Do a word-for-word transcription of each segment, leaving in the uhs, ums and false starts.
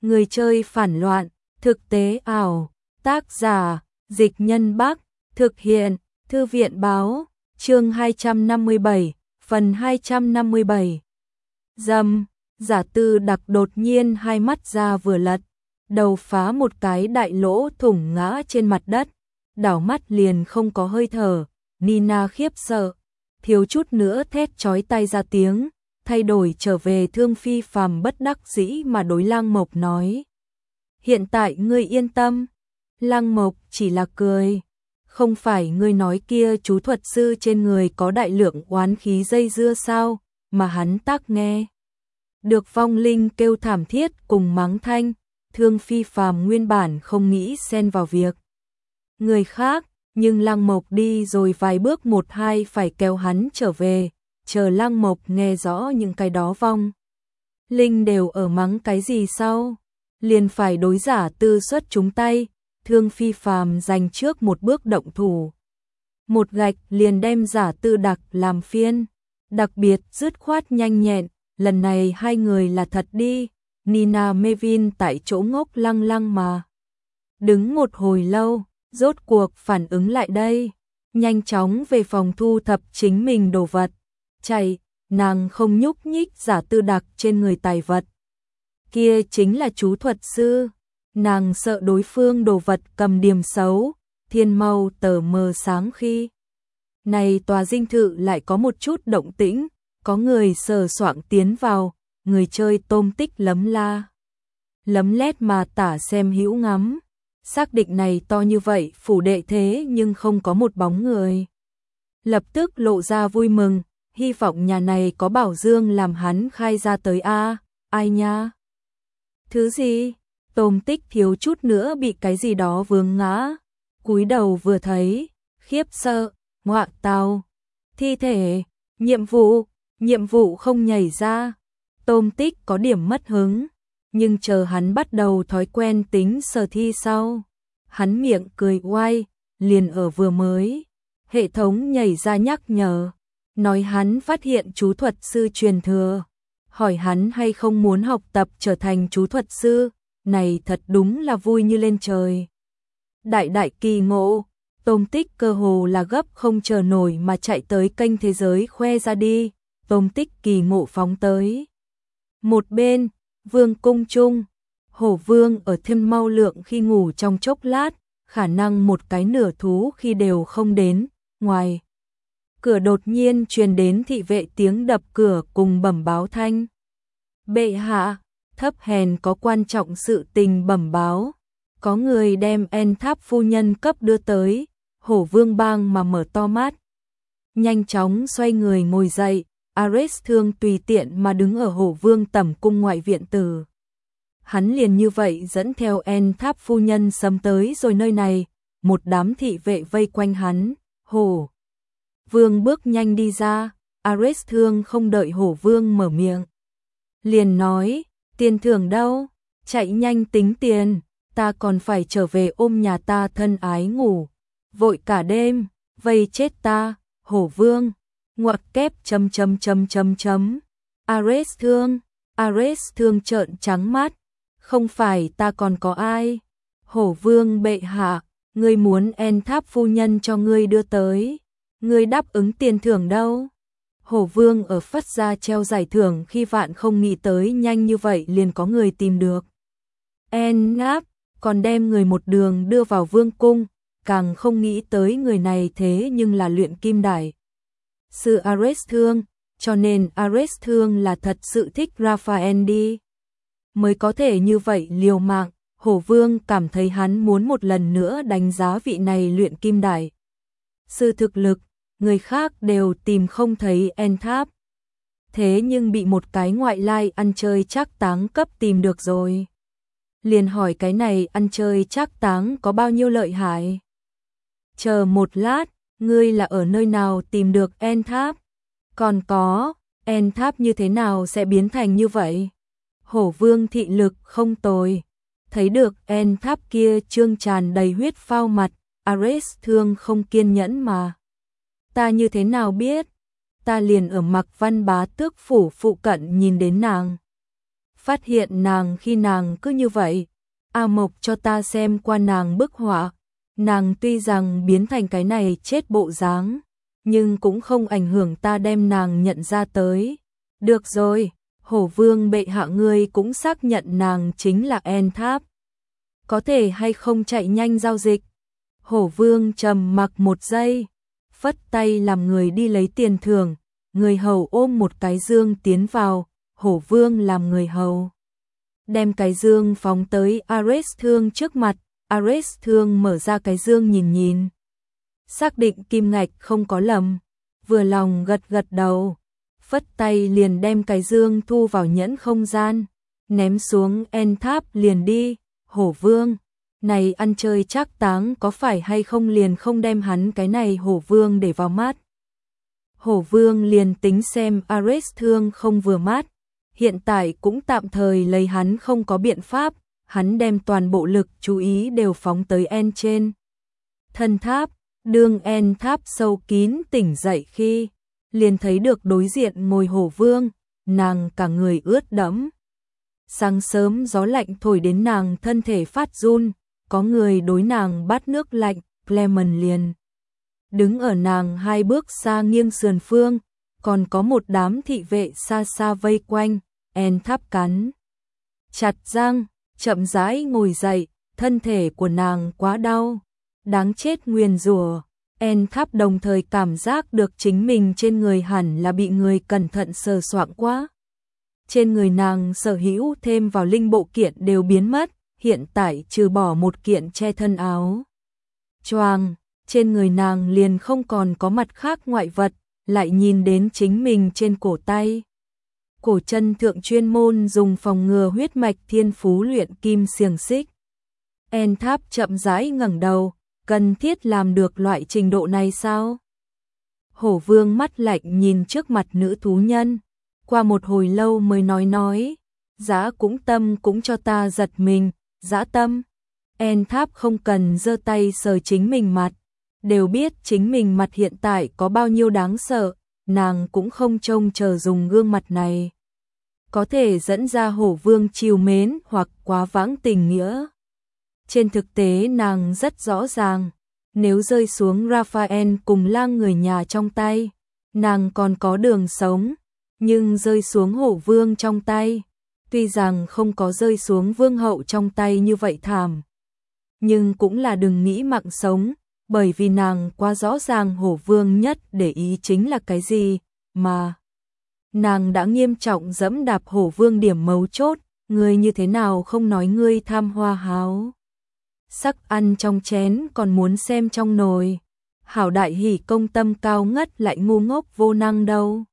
Người chơi phản loạn, thực tế ảo, tác giả, Dịch Nhân Bắc, thực hiện, Thư viện báo, chương hai trăm năm mươi bảy, phần hai trăm năm mươi bảy. Dầm, Giả Tư Đặc đột nhiên hai mắt ra vừa lật, đầu phá một cái đại lỗ thủng ngã trên mặt đất, đảo mắt liền không có hơi thở. Nina khiếp sợ, thiếu chút nữa thét chói tai ra tiếng, thay đổi trở về Thương Phi Phàm bất đắc dĩ mà đối Lăng Mộc nói. Hiện tại ngươi yên tâm. Lăng Mộc chỉ là cười. Không phải ngươi nói kia chú thuật sư trên người có đại lượng oán khí dây dưa sao, mà hắn tác nghe. Được vong linh kêu thảm thiết cùng mắng thanh, Thương Phi Phàm nguyên bản không nghĩ xen vào việc người khác, nhưng Lăng Mộc đi rồi vài bước một hai phải kéo hắn trở về, chờ Lăng Mộc nghe rõ những cái đó vong linh đều ở mắng cái gì sau, liền phải đối Giả Tư xuất chúng tay. Thương Phi Phàm dành trước một bước động thủ, một gạch liền đem Giả Tư Đặc làm phiên, đặc biệt dứt khoát nhanh nhẹn. Lần này hai người là thật đi. Nina Mevin tại chỗ ngốc lăng lăng mà đứng một hồi lâu, rốt cuộc phản ứng lại đây, nhanh chóng về phòng thu thập chính mình đồ vật, chạy. Nàng không nhúc nhích Giả Tư Đặc trên người tài vật, kia chính là chú thuật sư. Nàng sợ đối phương đồ vật cầm điểm xấu, thiên mau tờ mờ sáng khi này tòa dinh thự lại có một chút động tĩnh, có người sờ soạng tiến vào, người chơi tôm tích lấm la lấm lét mà tả xem hữu ngắm, xác định này to như vậy phủ đệ thế nhưng không có một bóng người, lập tức lộ ra vui mừng, hy vọng nhà này có bảo dương làm hắn khai ra tới a. Ai nha? Thứ gì? Tôm tích thiếu chút nữa bị cái gì đó vướng ngã, cúi đầu vừa thấy, khiếp sợ, ngoạ tào, thi thể, nhiệm vụ, nhiệm vụ không nhảy ra. Tôm tích có điểm mất hứng, nhưng chờ hắn bắt đầu thói quen tính sở thi sau, hắn miệng cười oai, liền ở vừa mới, hệ thống nhảy ra nhắc nhở, nói hắn phát hiện chú thuật sư truyền thừa, hỏi hắn hay không muốn học tập trở thành chú thuật sư. Này thật đúng là vui như lên trời. Đại đại kỳ ngộ, Tôm tích cơ hồ là gấp không chờ nổi mà chạy tới kênh thế giới khoe ra đi. Tôm tích kỳ ngộ phóng tới. Một bên, Vương cung trung, Hổ Vương ở thêm mau lượng khi ngủ trong chốc lát, khả năng một cái nửa thú khi đều không đến, ngoài. Cửa đột nhiên truyền đến thị vệ tiếng đập cửa cùng bẩm báo thanh. Bệ hạ, thấp hèn có quan trọng sự tình bẩm báo, có người đem En Tháp phu nhân cấp đưa tới. Hổ Vương bang mà mở to mắt, nhanh chóng xoay người ngồi dậy. Ares Thương tùy tiện mà đứng ở Hổ Vương tẩm cung ngoại viện tử, hắn liền như vậy dẫn theo En Tháp phu nhân sớm tới rồi nơi này. Một đám thị vệ vây quanh hắn. Hổ Vương bước nhanh đi ra. Ares Thương không đợi Hổ Vương mở miệng, liền nói: tiền thưởng đâu? Chạy nhanh tính tiền, ta còn phải trở về ôm nhà ta thân ái ngủ, vội cả đêm, vây chết ta. Hổ Vương ngoặc kép chấm chấm chấm chấm chấm. Ares Thương, Ares Thương trợn trắng mắt, không phải ta còn có ai? Hổ Vương bệ hạ, ngươi muốn En Tháp phu nhân cho ngươi đưa tới, ngươi đáp ứng tiền thưởng đâu? Hổ Vương ở Phất Gia treo giải thưởng khi vạn không nghĩ tới nhanh như vậy liền có người tìm được En Tháp, còn đem người một đường đưa vào vương cung, càng không nghĩ tới người này thế nhưng là luyện kim đại sư Ares Thương, cho nên Ares Thương là thật sự thích Raphael đi, mới có thể như vậy liều mạng. Hổ Vương cảm thấy hắn muốn một lần nữa đánh giá vị này luyện kim đại sư thực lực, người khác đều tìm không thấy En Tháp, thế nhưng bị một cái ngoại lai ăn chơi trác táng cấp tìm được rồi. Liền hỏi cái này ăn chơi trác táng có bao nhiêu lợi hại? Chờ một lát, ngươi là ở nơi nào tìm được En Tháp? Còn có, En Tháp như thế nào sẽ biến thành như vậy? Hổ Vương thị lực không tồi, thấy được En Tháp kia trương tràn đầy huyết phao mặt. Ares Thương không kiên nhẫn mà: ta như thế nào biết? Ta liền ở Mặc Văn Bá Tước phủ phụ cận nhìn đến nàng. phát hiện nàng khi nàng cứ như vậy. A Mộc cho ta xem qua nàng bức họa, nàng tuy rằng biến thành cái này chết bộ dáng, nhưng cũng không ảnh hưởng ta đem nàng nhận ra tới. Được rồi, Hổ Vương bệ hạ ngươi cũng xác nhận nàng chính là En Tháp. Có thể hay không chạy nhanh giao dịch? Hổ Vương trầm mặc một giây, phất tay làm người đi lấy tiền thưởng, người hầu ôm một cái dương tiến vào, Hổ Vương làm người hầu đem cái dương phóng tới Ares Thương trước mặt. Ares Thương mở ra cái dương nhìn nhìn, xác định kim ngạch không có lầm, vừa lòng gật gật đầu, phất tay liền đem cái dương thu vào nhẫn không gian, ném xuống En Tháp liền đi. Hổ Vương, này ăn chơi trác táng có phải hay không, liền không đem hắn cái này Hổ Vương để vào mắt. Hổ Vương liền tính xem Ares Thương không vừa mắt, hiện tại cũng tạm thời lấy hắn không có biện pháp, hắn đem toàn bộ lực chú ý đều phóng tới En trên thân tháp. Đương En Tháp sâu kín tỉnh dậy khi, liền thấy được đối diện ngồi Hổ Vương, nàng cả người ướt đẫm. Sáng sớm gió lạnh thổi đến nàng thân thể phát run, có người đối nàng bắt nước lạnh, Clement liền đứng ở nàng hai bước xa nghiêng sườn phương, còn có một đám thị vệ xa xa vây quanh. En Tháp cắn chặt răng, chậm rãi ngồi dậy, thân thể của nàng quá đau, đáng chết nguyền rủa. En Tháp đồng thời cảm giác được chính mình trên người hẳn là bị người cẩn thận sờ soạng quá. Trên người nàng sở hữu thêm vào linh bộ kiện đều biến mất, hiện tại trừ bỏ một kiện che thân áo choàng, trên người nàng liền không còn có mặt khác ngoại vật, lại nhìn đến chính mình trên cổ tay. Cổ chân thượng chuyên môn dùng phòng ngừa huyết mạch thiên phú luyện kim xiềng xích. En Tháp chậm rãi ngẩng đầu, cần thiết làm được loại trình độ này sao? Hổ Vương mắt lạnh nhìn trước mặt nữ thú nhân, qua một hồi lâu mới nói nói, Dã cũng tâm cũng cho ta giật mình. Dã tâm? En Tháp không cần giơ tay sờ chính mình mặt, đều biết chính mình mặt hiện tại có bao nhiêu đáng sợ, nàng cũng không trông chờ dùng gương mặt này có thể dẫn ra Hổ Vương trìu mến hoặc quá vãng tình nghĩa. Trên thực tế nàng rất rõ ràng, nếu rơi xuống Raphael cùng lang người nhà trong tay, nàng còn có đường sống, nhưng rơi xuống Hổ Vương trong tay, tuy rằng không có rơi xuống Vương hậu trong tay như vậy thảm, nhưng cũng là đừng nghĩ mạng sống, bởi vì nàng quá rõ ràng Hổ Vương nhất để ý chính là cái gì, mà nàng đã nghiêm trọng dẫm đạp Hổ Vương điểm mấu chốt. Ngươi như thế nào không nói ngươi tham hoa háo sắc, ăn trong chén còn muốn xem trong nồi, hảo đại hỉ công tâm cao ngất lại ngu ngốc vô năng đâu.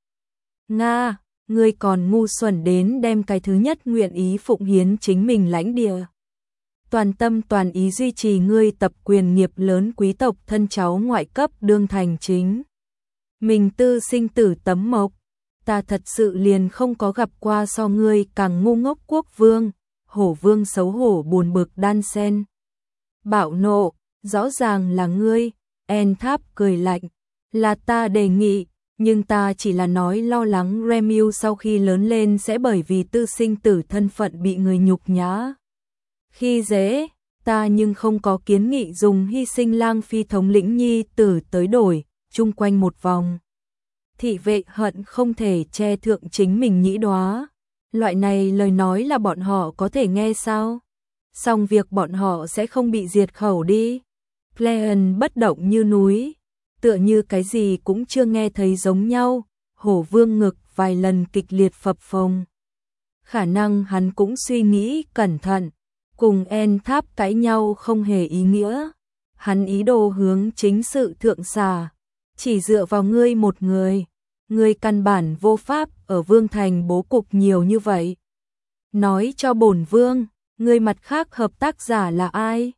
Nga, ngươi còn ngu xuẩn đến đem cái thứ nhất nguyện ý phụng hiến chính mình lãnh địa, toàn tâm toàn ý duy trì ngươi tập quyền nghiệp lớn quý tộc thân cháu ngoại cấp đương thành chính mình tư sinh tử tấm mộc. Ta thật sự liền không có gặp qua so ngươi càng ngu ngốc quốc vương. Hổ Vương xấu hổ buồn bực đan sen bạo nộ, rõ ràng là ngươi. En Tháp cười lạnh, là ta đề nghị, nhưng ta chỉ là nói lo lắng Remiu sau khi lớn lên sẽ bởi vì tư sinh tử thân phận bị người nhục nhã khi dễ, ta nhưng không có kiến nghị dùng hy sinh lang phi thống lĩnh nhi tử tới đổi. Chung quanh một vòng thị vệ hận không thể che thượng chính mình nhĩ đóa. Loại này lời nói là bọn họ có thể nghe sao? Xong việc bọn họ sẽ không bị diệt khẩu đi. Cleon bất động như núi, tựa như cái gì cũng chưa nghe thấy giống nhau. Hổ Vương ngực vài lần kịch liệt phập phồng. Khả năng hắn cũng suy nghĩ cẩn thận, cùng En Tháp cãi nhau không hề ý nghĩa. Hắn ý đồ hướng chính sự thượng xà, chỉ dựa vào ngươi một người, ngươi căn bản vô pháp ở Vương thành bố cục nhiều như vậy. Nói cho bổn vương, ngươi mặt khác hợp tác giả là ai?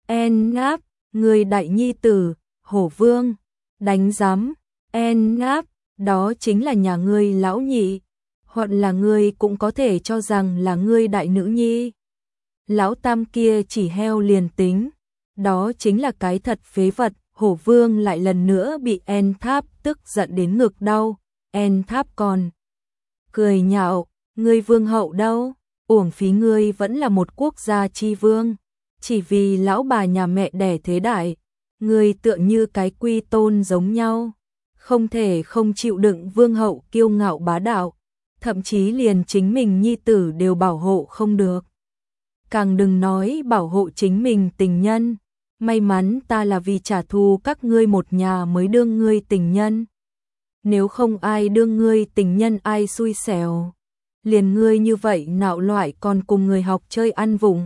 En Ngáp, ngươi đại nhi tử. Hổ Vương, đánh giám. En Ngáp, đó chính là nhà ngươi lão nhị, hoặc là ngươi cũng có thể cho rằng là ngươi đại nữ nhi. Lão tam kia chỉ heo liền tính, đó chính là cái thật phế vật. Hổ Vương lại lần nữa bị En Tháp tức giận đến ngực đau. En Tháp còn cười nhạo, ngươi vương hậu đâu? uổng phí ngươi vẫn là một quốc gia chi vương, chỉ vì lão bà nhà mẹ đẻ thế đại, ngươi tựa như cái quy tôn giống nhau, không thể không chịu đựng vương hậu kiêu ngạo bá đạo, thậm chí liền chính mình nhi tử đều bảo hộ không được. Càng đừng nói bảo hộ chính mình tình nhân, may mắn ta là vì trả thù các ngươi một nhà mới đương ngươi tình nhân. Nếu không ai đương ngươi tình nhân ai xui xẻo, liền ngươi như vậy nạo loại còn cùng người học chơi ăn vụng.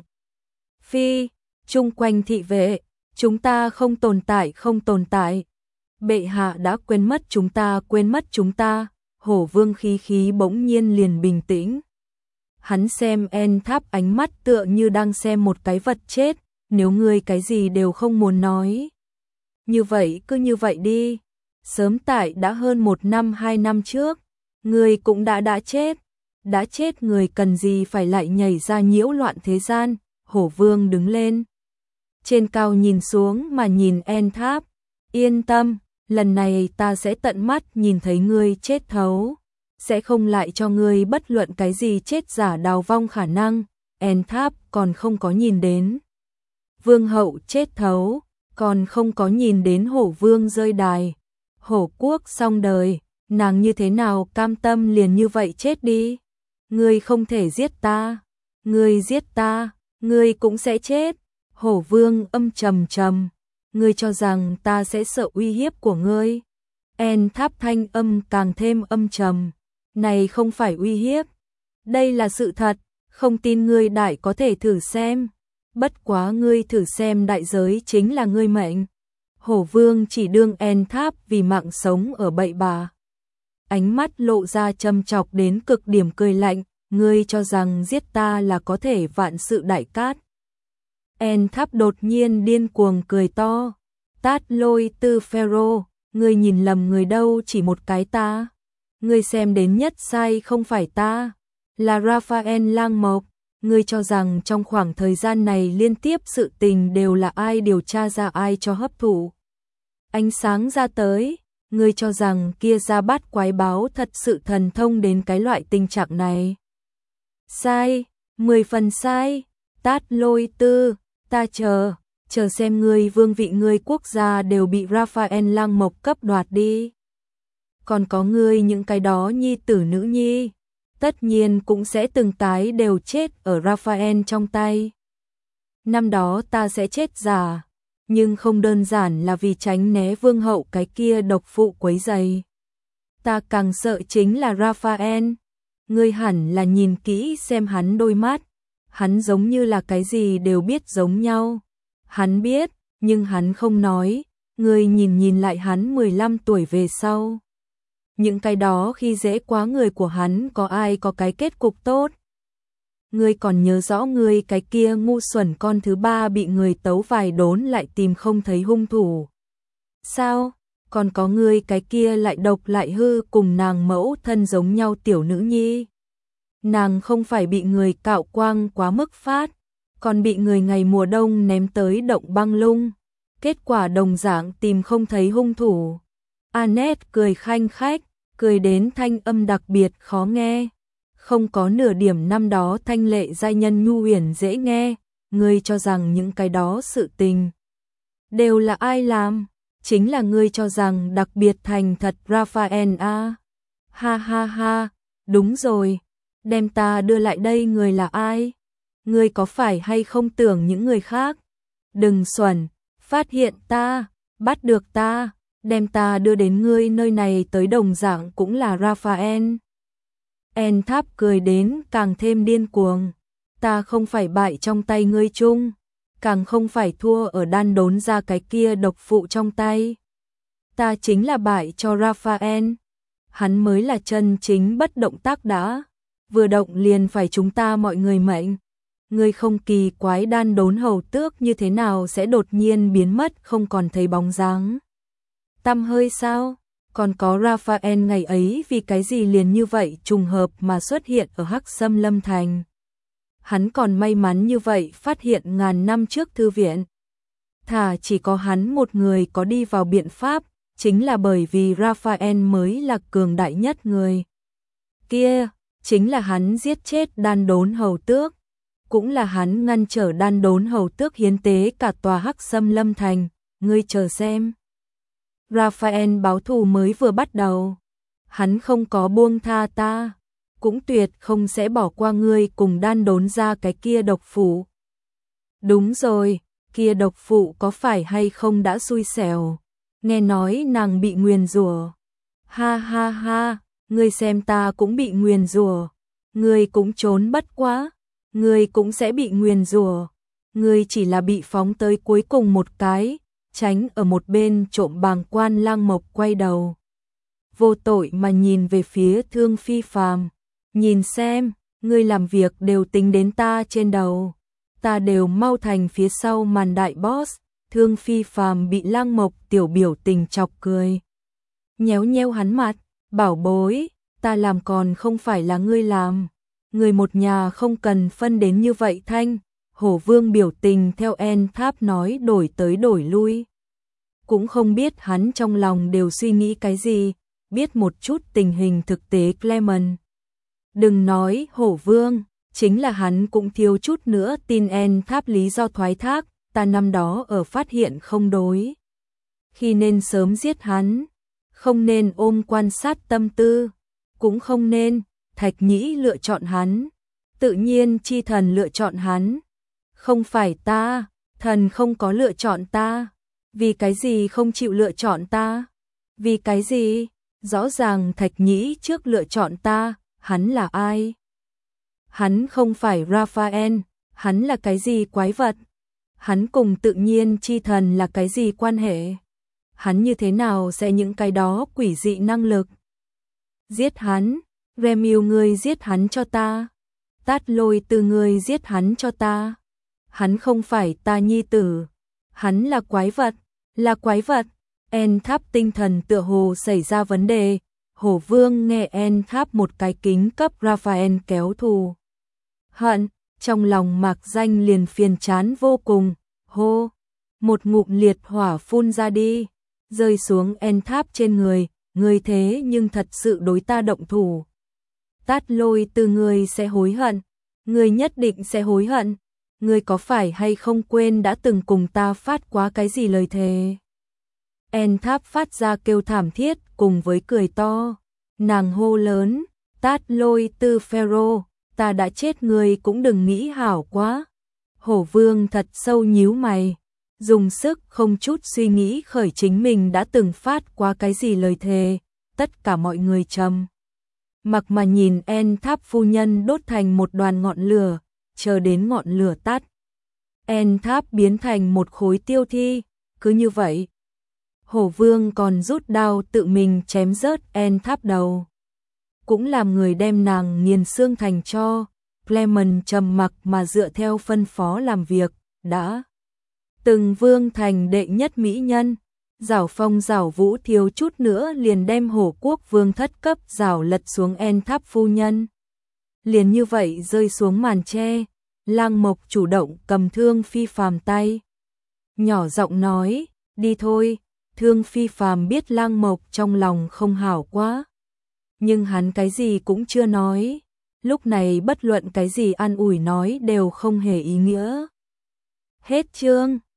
Phi, chung quanh thị vệ, chúng ta không tồn tại không tồn tại. Bệ hạ đã quên mất chúng ta quên mất chúng ta, Hổ Vương khí khí bỗng nhiên liền bình tĩnh. Hắn xem En Tháp ánh mắt tựa như đang xem một cái vật chết, nếu ngươi cái gì đều không muốn nói. Như vậy cứ như vậy đi, sớm tại đã hơn một năm hai năm trước, ngươi cũng đã đã chết, đã chết người cần gì phải lại nhảy ra nhiễu loạn thế gian. Hổ Vương đứng lên, trên cao nhìn xuống mà nhìn En Tháp, yên tâm, lần này ta sẽ tận mắt nhìn thấy ngươi chết thấu, sẽ không lại cho ngươi bất luận cái gì chết giả đào vong khả năng. En Tháp còn không có nhìn đến Vương hậu chết thấu, còn không có nhìn đến Hổ Vương rơi đài, Hổ quốc xong đời, nàng như thế nào cam tâm liền như vậy chết đi. Ngươi không thể giết ta, ngươi giết ta, ngươi cũng sẽ chết. Hổ Vương âm trầm trầm, ngươi cho rằng ta sẽ sợ uy hiếp của ngươi? En Tháp thanh âm càng thêm âm trầm, này không phải uy hiếp, đây là sự thật, không tin ngươi đại có thể thử xem, bất quá ngươi thử xem đại giới chính là ngươi mệnh. Hổ Vương chỉ đương En Tháp vì mạng sống ở bậy bạ, ánh mắt lộ ra châm chọc đến cực điểm cười lạnh, ngươi cho rằng giết ta là có thể vạn sự đại cát. En Tháp đột nhiên điên cuồng cười to, tát lôi tư Pharaoh, ngươi nhìn lầm người đâu chỉ một cái ta. Ngươi xem đến nhất sai không phải ta, là Raphael Lang Mộc. Ngươi cho rằng trong khoảng thời gian này liên tiếp sự tình đều là ai điều tra ra ai cho hấp thụ ánh sáng ra tới. Ngươi cho rằng kia ra bát quái báo thật sự thần thông đến cái loại tình trạng này. Sai, mười phần sai, tát lôi tư, ta chờ, chờ xem ngươi vương vị ngươi quốc gia đều bị Raphael Lang Mộc cấp đoạt đi. Còn có ngươi những cái đó nhi tử nữ nhi, tất nhiên cũng sẽ từng tái đều chết ở Raphael trong tay. Năm đó ta sẽ chết giả, nhưng không đơn giản là vì tránh né vương hậu cái kia độc phụ quấy rầy. Ta càng sợ chính là Raphael. Ngươi hẳn là nhìn kỹ xem hắn đôi mắt, hắn giống như là cái gì đều biết giống nhau. Hắn biết, nhưng hắn không nói. Ngươi nhìn nhìn lại hắn mười lăm tuổi về sau. Những cái đó khi dễ quá người của hắn có ai có cái kết cục tốt. Ngươi còn nhớ rõ ngươi cái kia ngu xuẩn con thứ ba bị người tấu vài đốn lại tìm không thấy hung thủ. Sao? Còn có ngươi cái kia lại độc lại hư cùng nàng mẫu thân giống nhau tiểu nữ nhi. Nàng không phải bị người cạo quang quá mức phát, còn bị người ngày mùa đông ném tới động băng lung. Kết quả đồng dạng tìm không thấy hung thủ. Annette cười khanh khách, cười đến thanh âm đặc biệt khó nghe. Không có nửa điểm năm đó thanh lệ giai nhân nhu huyền dễ nghe. Ngươi cho rằng những cái đó sự tình đều là ai làm? Chính là ngươi cho rằng đặc biệt thành thật Raphael a. Ha ha ha, đúng rồi, đem ta đưa lại đây người là ai? Ngươi có phải hay không tưởng những người khác? Đừng xuẩn, phát hiện ta, bắt được ta, đem ta đưa đến ngươi nơi này tới đồng dạng cũng là Raphael. En Tháp cười đến càng thêm điên cuồng, ta không phải bại trong tay ngươi chung, càng không phải thua ở đan đốn ra cái kia độc phụ trong tay. Ta chính là bại cho Raphael, hắn mới là chân chính bất động tác đã, vừa động liền phải chúng ta mọi người mệnh. Ngươi không kỳ quái đan đốn hầu tước như thế nào sẽ đột nhiên biến mất không còn thấy bóng dáng tăm hơi sao? Còn có Raphael ngày ấy vì cái gì liền như vậy trùng hợp mà xuất hiện ở Hắc Sâm Lâm Thành. Hắn còn may mắn như vậy phát hiện ngàn năm trước thư viện. Thà chỉ có hắn một người có đi vào biện pháp, chính là bởi vì Raphael mới là cường đại nhất người. Kia, chính là hắn giết chết Đan Đốn Hầu Tước, cũng là hắn ngăn trở Đan Đốn Hầu Tước hiến tế cả tòa Hắc Sâm Lâm Thành, ngươi chờ xem. Raphael báo thù mới vừa bắt đầu, hắn không có buông tha ta, cũng tuyệt không sẽ bỏ qua ngươi cùng Đan Đốn ra cái kia độc phụ. Đúng rồi, kia độc phụ có phải hay không đã xui xẻo, nghe nói nàng bị nguyền rủa. Ha ha ha, ngươi xem ta cũng bị nguyền rủa, ngươi cũng trốn bất quá, ngươi cũng sẽ bị nguyền rủa, ngươi chỉ là bị phóng tới cuối cùng một cái, tránh ở một bên trộm bàng quan. Lang Mộc quay đầu, vô tội mà nhìn về phía Thương Phi Phàm, nhìn xem, ngươi làm việc đều tính đến ta trên đầu, ta đều mau thành phía sau màn đại boss. Thương Phi Phàm bị Lang Mộc tiểu biểu tình chọc cười, nhéo nhéo hắn mặt, bảo bối, ta làm còn không phải là ngươi làm, người một nhà không cần phân đến như vậy thanh. Hổ Vương biểu tình theo En Tháp nói đổi tới đổi lui, cũng không biết hắn trong lòng đều suy nghĩ cái gì, biết một chút tình hình thực tế. Clement, đừng nói Hổ Vương, chính là hắn cũng thiếu chút nữa tin En Tháp lý do thoái thác, ta năm đó ở phát hiện không đối, khi nên sớm giết hắn, không nên ôm quan sát tâm tư, cũng không nên Thạch Nhĩ lựa chọn hắn, tự nhiên chi thần lựa chọn hắn, không phải ta, thần không có lựa chọn ta, vì cái gì không chịu lựa chọn ta, vì cái gì, rõ ràng Thạch Nhĩ trước lựa chọn ta, hắn là ai? Hắn không phải Raphael, hắn là cái gì quái vật? Hắn cùng tự nhiên chi thần là cái gì quan hệ? Hắn như thế nào sẽ những cái đó quỷ dị năng lực? Giết hắn, Remiu ngươi giết hắn cho ta, Tát Lôi từ ngươi giết hắn cho ta. Hắn không phải ta nhi tử, hắn là quái vật, là quái vật. En Tháp tinh thần tựa hồ xảy ra vấn đề, Hổ Vương nghe En Tháp một cái kính cấp Raphael kéo thù hận, trong lòng mạc danh liền phiền chán vô cùng, hô, một ngụm liệt hỏa phun ra đi, rơi xuống En Tháp trên người, ngươi thế nhưng thật sự đối ta động thủ. Tát Lôi từ ngươi sẽ hối hận, ngươi nhất định sẽ hối hận, ngươi có phải hay không quên đã từng cùng ta phát quá cái gì lời thề? En Tháp phát ra kêu thảm thiết cùng với cười to, nàng hô lớn, Tát Lôi từ Pharaoh, ta đã chết ngươi cũng đừng nghĩ hảo quá. Hổ Vương thật sâu nhíu mày, dùng sức không chút suy nghĩ khởi chính mình đã từng phát qua cái gì lời thề, tất cả mọi người trầm mặc mà nhìn En Tháp phu nhân đốt thành một đoàn ngọn lửa, chờ đến ngọn lửa tắt, En Tháp biến thành một khối tiêu thi, cứ như vậy. Hổ Vương còn rút đao tự mình chém rớt En Tháp đầu, cũng làm người đem nàng nghiền xương thành tro. Clement trầm mặc mà dựa theo phân phó làm việc, đã từng vương thành đệ nhất mỹ nhân, giảo phong giảo vũ thiếu chút nữa liền đem Hổ Quốc vương thất cấp giảo lật xuống En Tháp phu nhân. Liền như vậy rơi xuống màn tre, Lang Mộc chủ động cầm Thương Phi Phàm tay, nhỏ giọng nói, đi thôi. Thương Phi Phàm biết Lang Mộc trong lòng không hảo quá, nhưng hắn cái gì cũng chưa nói, lúc này bất luận cái gì an ủi nói đều không hề ý nghĩa. Hết chương.